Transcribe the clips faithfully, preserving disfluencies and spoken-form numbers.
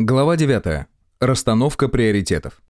Глава девятая. Расстановка приоритетов.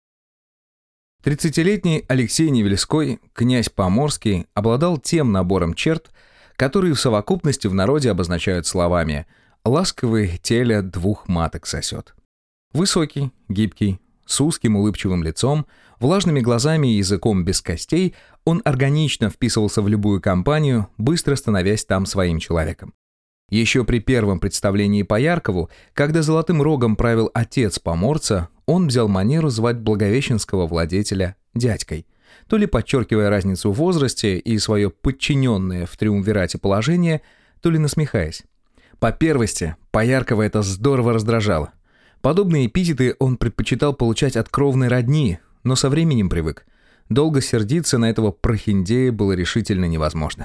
тридцатилетний Алексей Невельской, князь Поморский, обладал тем набором черт, которые в совокупности в народе обозначают словами «ласковый теле двух маток сосет». Высокий, гибкий, с узким улыбчивым лицом, влажными глазами и языком без костей, он органично вписывался в любую компанию, быстро становясь там своим человеком. Еще при первом представлении по Яркову, когда золотым рогом правил отец поморца, он взял манеру звать благовещенского владетеля дядькой, то ли подчеркивая разницу в возрасте и свое подчиненное в триумвирате положение, то ли насмехаясь. По первости, Пояркова это здорово раздражало. Подобные эпитеты он предпочитал получать от кровной родни, но со временем привык. Долго сердиться на этого прохиндея было решительно невозможно.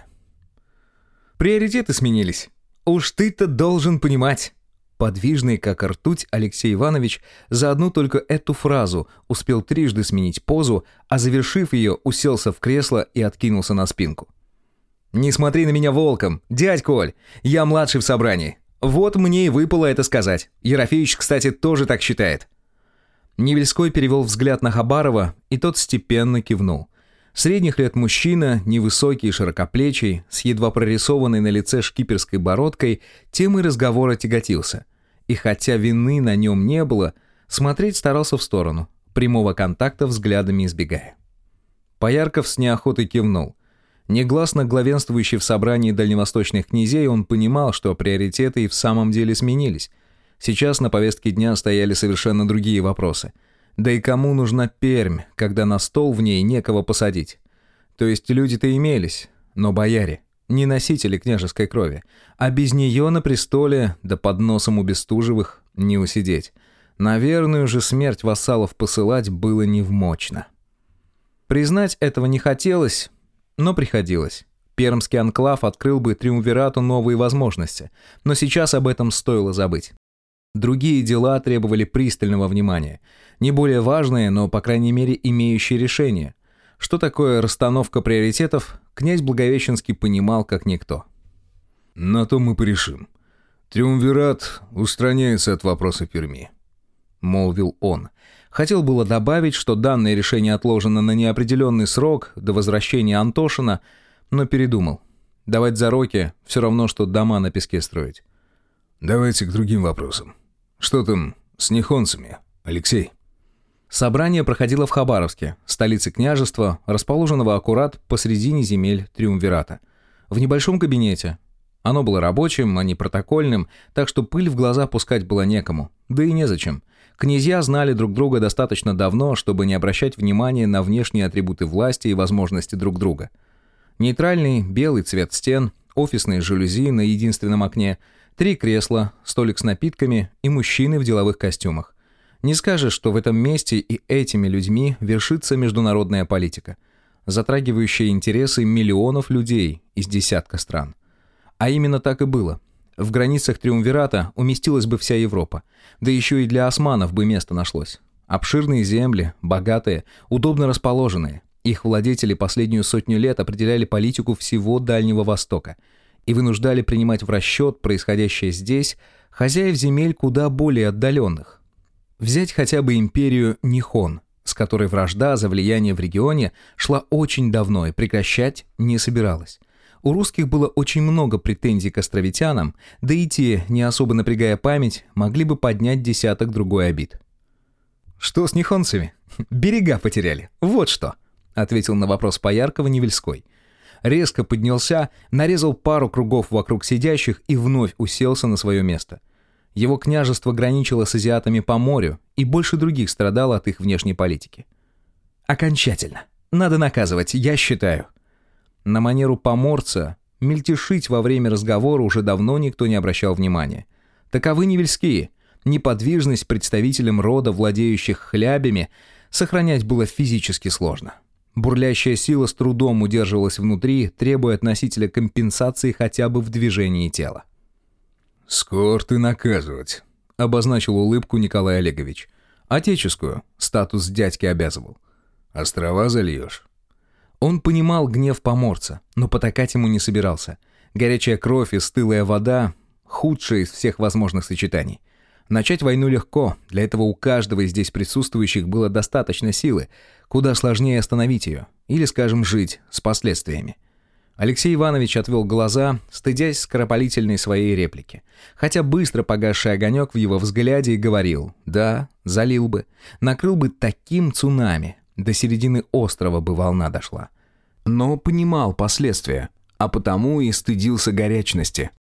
Приоритеты сменились. «Уж ты-то должен понимать!» Подвижный, как ртуть, Алексей Иванович за одну только эту фразу успел трижды сменить позу, а завершив ее, уселся в кресло и откинулся на спинку. «Не смотри на меня волком, дядь Коль, я младший в собрании. Вот мне и выпало это сказать. Ерофеич, кстати, тоже так считает». Невельской перевел взгляд на Хабарова, и тот степенно кивнул. Средних лет мужчина, невысокий и широкоплечий, с едва прорисованной на лице шкиперской бородкой, темой разговора тяготился. И хотя вины на нем не было, смотреть старался в сторону, прямого контакта взглядами избегая. Поярков с неохотой кивнул. Негласно главенствующий в собрании дальневосточных князей, он понимал, что приоритеты и в самом деле сменились. Сейчас на повестке дня стояли совершенно другие вопросы. Да и кому нужна Пермь, когда на стол в ней некого посадить? То есть люди-то имелись, но бояре, не носители княжеской крови, а без нее на престоле, да под носом у Бестужевых, не усидеть. На верную же смерть вассалов посылать было невмочно. Признать этого не хотелось, но приходилось. Пермский анклав открыл бы триумвирату новые возможности, но сейчас об этом стоило забыть. Другие дела требовали пристального внимания. Не более важные, но, по крайней мере, имеющие решение. Что такое расстановка приоритетов, князь Благовещенский понимал как никто. «На то мы порешим. Триумвират устраняется от вопроса Перми», — молвил он. Хотел было добавить, что данное решение отложено на неопределенный срок до возвращения Антошина, но передумал. Давать зароки — все равно, что дома на песке строить. «Давайте к другим вопросам. Что там с нихонцами, Алексей?» Собрание проходило в Хабаровске, столице княжества, расположенного аккурат посредине земель триумвирата. В небольшом кабинете. Оно было рабочим, а не протокольным, так что пыль в глаза пускать было некому, да и незачем. Князья знали друг друга достаточно давно, чтобы не обращать внимания на внешние атрибуты власти и возможности друг друга. Нейтральный белый цвет стен, офисные жалюзи на единственном окне, три кресла, столик с напитками и мужчины в деловых костюмах. Не скажешь, что в этом месте и этими людьми вершится международная политика, затрагивающая интересы миллионов людей из десятка стран. А именно так и было. В границах триумвирата уместилась бы вся Европа, да еще и для османов бы место нашлось. Обширные земли, богатые, удобно расположенные. Их владетели последнюю сотню лет определяли политику всего Дальнего Востока и вынуждали принимать в расчет происходящее здесь хозяев земель куда более отдаленных. Взять хотя бы империю Нихон, с которой вражда за влияние в регионе шла очень давно и прекращать не собиралась. У русских было очень много претензий к островитянам, да и те, не особо напрягая память, могли бы поднять десяток другой обид. «Что с нихонцами? Берега потеряли, вот что», — ответил на вопрос Пояркова Невельской. Резко поднялся, нарезал пару кругов вокруг сидящих и вновь уселся на свое место. Его княжество граничило с азиатами по морю и больше других страдало от их внешней политики. «Окончательно. Надо наказывать, я считаю». На манеру поморца мельтешить во время разговора уже давно никто не обращал внимания. Таковы невельские. Неподвижность представителям рода, владеющих хлябями, сохранять было физически сложно. Бурлящая сила с трудом удерживалась внутри, требуя от носителя компенсации хотя бы в движении тела. «Скор ты наказывать», — обозначил улыбку Николай Олегович. «Отеческую», — статус дядьки обязывал. «Острова зальешь». Он понимал гнев поморца, но потакать ему не собирался. Горячая кровь и стылая вода — худшее из всех возможных сочетаний. Начать войну легко, для этого у каждого из здесь присутствующих было достаточно силы, куда сложнее остановить ее, или, скажем, жить с последствиями. Алексей Иванович отвел глаза, стыдясь скоропалительной своей реплики. Хотя быстро погасший огонек в его взгляде и говорил: да, залил бы, накрыл бы таким цунами, до середины острова бы волна дошла. Но понимал последствия, а потому и стыдился горячности.